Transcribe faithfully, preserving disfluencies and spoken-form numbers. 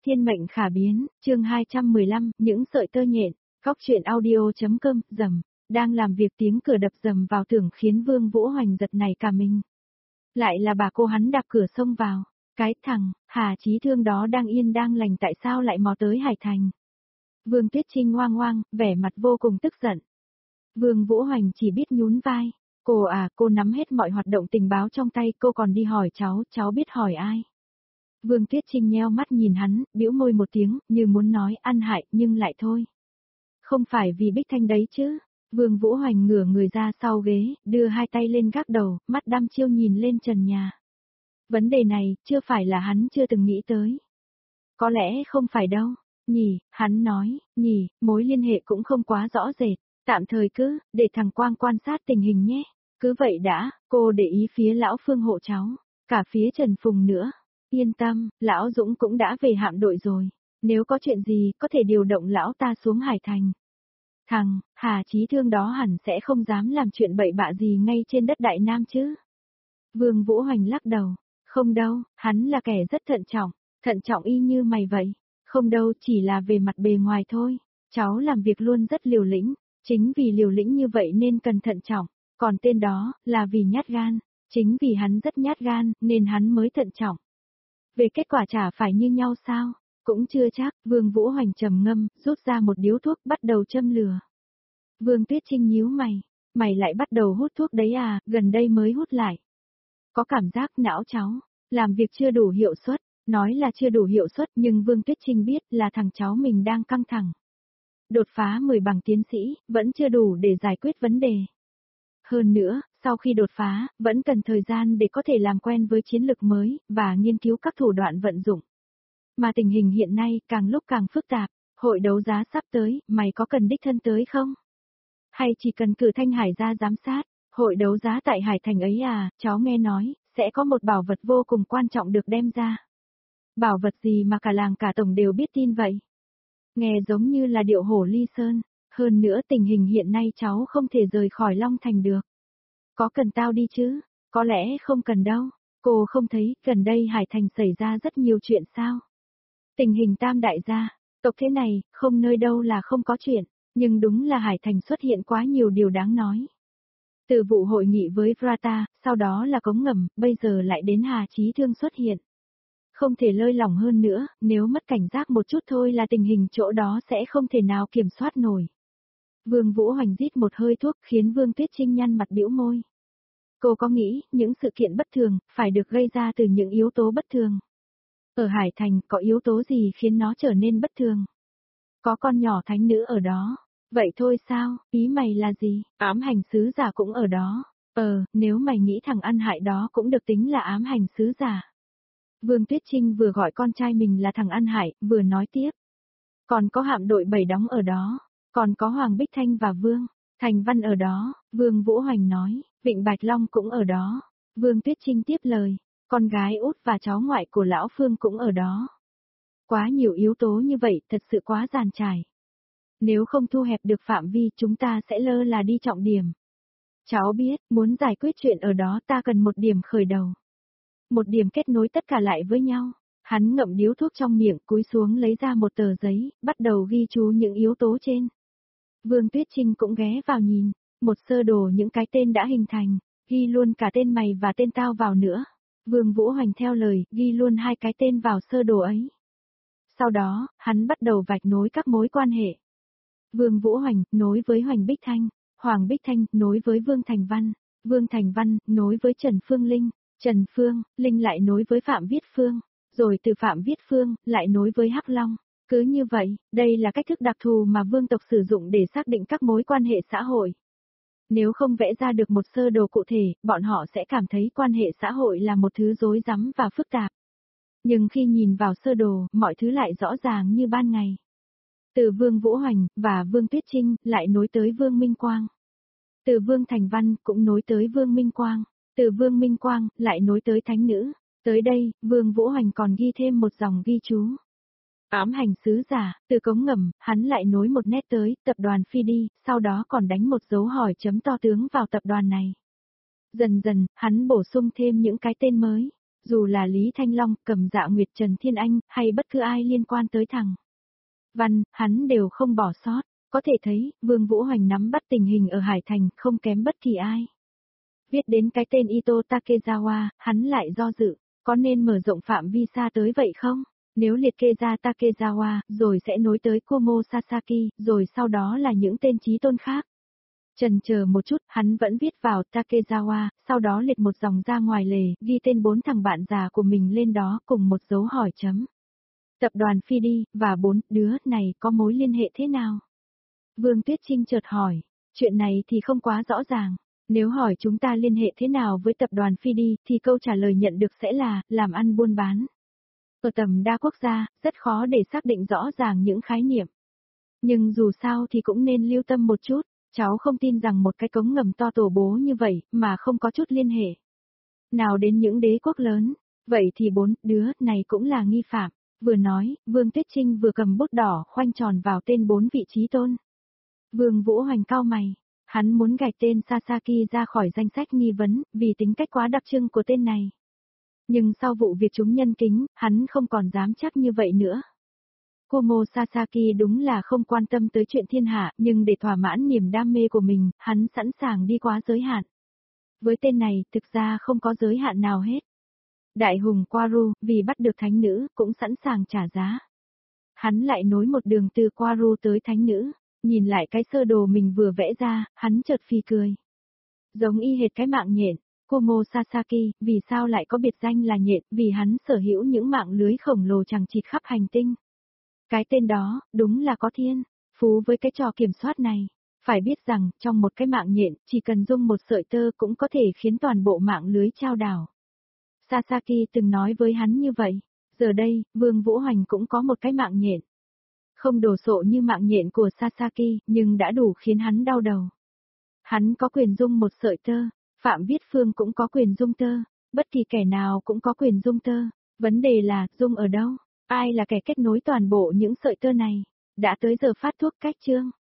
Thiên mệnh khả biến, chương hai trăm mười lăm, những sợi tơ nhện, góc truyện audio.com, rầm, đang làm việc tiếng cửa đập rầm vào tưởng khiến Vương Vũ Hoành giật nảy cả mình. Lại là bà cô hắn đạp cửa xông vào, cái thằng, Hà Chí Thương đó đang yên đang lành tại sao lại mò tới Hải Thành. Vương Tuyết Trinh ngoang ngoang, vẻ mặt vô cùng tức giận. Vương Vũ Hoành chỉ biết nhún vai, cô à, cô nắm hết mọi hoạt động tình báo trong tay, cô còn đi hỏi cháu, cháu biết hỏi ai. Vương Tuyết Trinh nheo mắt nhìn hắn, bĩu môi một tiếng, như muốn nói ăn hại, nhưng lại thôi. Không phải vì Bích Thanh đấy chứ. Vương Vũ Hoành ngửa người ra sau ghế, đưa hai tay lên gác đầu, mắt đăm chiêu nhìn lên trần nhà. Vấn đề này, chưa phải là hắn chưa từng nghĩ tới. Có lẽ không phải đâu. Nhỉ, hắn nói, nhỉ, mối liên hệ cũng không quá rõ rệt. Tạm thời cứ, để thằng Quang quan sát tình hình nhé. Cứ vậy đã, cô để ý phía lão Phương hộ cháu. Cả phía Trần Phùng nữa. Yên tâm, lão Dũng cũng đã về hạm đội rồi. Nếu có chuyện gì, có thể điều động lão ta xuống Hải Thành. Thằng, Hà Chí Thương đó hẳn sẽ không dám làm chuyện bậy bạ gì ngay trên đất Đại Nam chứ. Vương Vũ Hoành lắc đầu. Không đâu, hắn là kẻ rất thận trọng. Thận trọng y như mày vậy. Không đâu, chỉ là về mặt bề ngoài thôi. Cháu làm việc luôn rất liều lĩnh. Chính vì liều lĩnh như vậy nên cần thận trọng. Còn tên đó, là vì nhát gan. Chính vì hắn rất nhát gan, nên hắn mới thận trọng. Về kết quả chả phải như nhau sao? Cũng chưa chắc, Vương Vũ Hoành trầm ngâm, rút ra một điếu thuốc bắt đầu châm lửa. Vương Tuyết Trinh nhíu mày, mày lại bắt đầu hút thuốc đấy à, gần đây mới hút lại. Có cảm giác não cháu, làm việc chưa đủ hiệu suất, nói là chưa đủ hiệu suất nhưng Vương Tuyết Trinh biết là thằng cháu mình đang căng thẳng. Đột phá mười bằng tiến sĩ, vẫn chưa đủ để giải quyết vấn đề. Hơn nữa, sau khi đột phá, vẫn cần thời gian để có thể làm quen với chiến lược mới, và nghiên cứu các thủ đoạn vận dụng. Mà tình hình hiện nay càng lúc càng phức tạp, hội đấu giá sắp tới, mày có cần đích thân tới không? Hay chỉ cần cử Thanh Hải ra giám sát, hội đấu giá tại Hải Thành ấy à, cháu nghe nói, sẽ có một bảo vật vô cùng quan trọng được đem ra. Bảo vật gì mà cả làng cả tổng đều biết tin vậy? Nghe giống như là điệu hổ ly sơn, hơn nữa tình hình hiện nay cháu không thể rời khỏi Long Thành được. Có cần tao đi chứ? Có lẽ không cần đâu, cô không thấy gần đây Hải Thành xảy ra rất nhiều chuyện sao? Tình hình tam đại gia, tộc thế này, không nơi đâu là không có chuyện, nhưng đúng là Hải Thành xuất hiện quá nhiều điều đáng nói. Từ vụ hội nghị với Vrata, sau đó là cống ngầm, bây giờ lại đến Hà Chí Thương xuất hiện. Không thể lơi lỏng hơn nữa, nếu mất cảnh giác một chút thôi là tình hình chỗ đó sẽ không thể nào kiểm soát nổi. Vương Vũ Hoành rít một hơi thuốc khiến Vương Tuyết Trinh nhăn mặt bĩu môi. Cô có nghĩ, những sự kiện bất thường, phải được gây ra từ những yếu tố bất thường. Ở Hải Thành, có yếu tố gì khiến nó trở nên bất thường? Có con nhỏ thánh nữ ở đó. Vậy thôi sao, ý mày là gì? Ám hành sứ giả cũng ở đó. Ờ, nếu mày nghĩ thằng ăn hại đó cũng được tính là ám hành sứ giả. Vương Tuyết Trinh vừa gọi con trai mình là thằng ăn hại, vừa nói tiếp. Còn có hạm đội bảy đóng ở đó. Còn có Hoàng Bích Thanh và Vương Thành Văn ở đó. Vương Vũ Hoành nói, Vịnh Bạch Long cũng ở đó. Vương Tuyết Trinh tiếp lời. Con gái út và cháu ngoại của lão Phương cũng ở đó. Quá nhiều yếu tố như vậy, thật sự quá dàn trải. Nếu không thu hẹp được phạm vi, chúng ta sẽ lơ là đi trọng điểm. Cháu biết, muốn giải quyết chuyện ở đó ta cần một điểm khởi đầu. Một điểm kết nối tất cả lại với nhau. Hắn ngậm điếu thuốc trong miệng, cúi xuống lấy ra một tờ giấy, bắt đầu ghi chú những yếu tố trên. Vương Tuyết Trinh cũng ghé vào nhìn, một sơ đồ những cái tên đã hình thành, ghi luôn cả tên mày và tên tao vào nữa. Vương Vũ Hoành theo lời, ghi luôn hai cái tên vào sơ đồ ấy. Sau đó, hắn bắt đầu vạch nối các mối quan hệ. Vương Vũ Hoành, nối với Hoành Bích Thanh, Hoàng Bích Thanh, nối với Vương Thành Văn, Vương Thành Văn, nối với Trần Phương Linh, Trần Phương, Linh lại nối với Phạm Viết Phương, rồi từ Phạm Viết Phương, lại nối với Hắc Long. Cứ như vậy, đây là cách thức đặc thù mà vương tộc sử dụng để xác định các mối quan hệ xã hội. Nếu không vẽ ra được một sơ đồ cụ thể, bọn họ sẽ cảm thấy quan hệ xã hội là một thứ rối rắm và phức tạp. Nhưng khi nhìn vào sơ đồ, mọi thứ lại rõ ràng như ban ngày. Từ Vương Vũ Hoành và Vương Tuyết Trinh lại nối tới Vương Minh Quang. Từ Vương Thành Văn cũng nối tới Vương Minh Quang. Từ Vương Minh Quang lại nối tới Thánh Nữ. Tới đây, Vương Vũ Hoành còn ghi thêm một dòng ghi chú. Ám hành sứ giả, từ cống ngầm, hắn lại nối một nét tới tập đoàn Phi đi, sau đó còn đánh một dấu hỏi chấm to tướng vào tập đoàn này. Dần dần, hắn bổ sung thêm những cái tên mới. Dù là Lý Thanh Long, Cầm Dạ Nguyệt, Trần Thiên Anh, hay bất cứ ai liên quan tới thằng Văn, hắn đều không bỏ sót. Có thể thấy, Vương Vũ Hoành nắm bắt tình hình ở Hải Thành không kém bất kỳ ai. Viết đến cái tên Ito Takezawa, hắn lại do dự, có nên mở rộng phạm vi xa tới vậy không? Nếu liệt kê ra Takezawa, rồi sẽ nối tới Kumo Sasaki, rồi sau đó là những tên chí tôn khác. Chần chờ một chút, hắn vẫn viết vào Takezawa, sau đó liệt một dòng ra ngoài lề, ghi tên bốn thằng bạn già của mình lên đó cùng một dấu hỏi chấm. Tập đoàn Phi đi, và bốn đứa này có mối liên hệ thế nào? Vương Tuyết Trinh chợt hỏi, chuyện này thì không quá rõ ràng. Nếu hỏi chúng ta liên hệ thế nào với tập đoàn Phi đi, thì câu trả lời nhận được sẽ là, làm ăn buôn bán. Ở tầm đa quốc gia, rất khó để xác định rõ ràng những khái niệm. Nhưng dù sao thì cũng nên lưu tâm một chút, cháu không tin rằng một cái cống ngầm to tổ bố như vậy, mà không có chút liên hệ. Nào đến những đế quốc lớn, vậy thì bốn đứa này cũng là nghi phạm. Vừa nói, Vương Tuyết Trinh vừa cầm bút đỏ khoanh tròn vào tên bốn vị trí tôn. Vương Vũ Hoành cau mày, hắn muốn gạch tên Sasaki ra khỏi danh sách nghi vấn, vì tính cách quá đặc trưng của tên này. Nhưng sau vụ việc chúng nhân kính, hắn không còn dám chắc như vậy nữa. Kumo Sasaki đúng là không quan tâm tới chuyện thiên hạ, nhưng để thỏa mãn niềm đam mê của mình, hắn sẵn sàng đi quá giới hạn. Với tên này, thực ra không có giới hạn nào hết. Đại hùng Quaru, vì bắt được thánh nữ, cũng sẵn sàng trả giá. Hắn lại nối một đường từ Quaru tới thánh nữ, nhìn lại cái sơ đồ mình vừa vẽ ra, hắn chợt phì cười. Giống y hệt cái mạng nhện, Kumo Sasaki, vì sao lại có biệt danh là nhện, vì hắn sở hữu những mạng lưới khổng lồ chằng chịt khắp hành tinh. Cái tên đó, đúng là có thiên phú với cái trò kiểm soát này. Phải biết rằng, trong một cái mạng nhện, chỉ cần dung một sợi tơ cũng có thể khiến toàn bộ mạng lưới chao đảo. Sasaki từng nói với hắn như vậy. Giờ đây, Vương Vũ Hoành cũng có một cái mạng nhện. Không đồ sộ như mạng nhện của Sasaki, nhưng đã đủ khiến hắn đau đầu. Hắn có quyền dung một sợi tơ, Phạm Viết Phương cũng có quyền dung tơ, bất kỳ kẻ nào cũng có quyền dung tơ. Vấn đề là, dung ở đâu? Ai là kẻ kết nối toàn bộ những sợi tơ này? Đã tới giờ phát thuốc cách chương.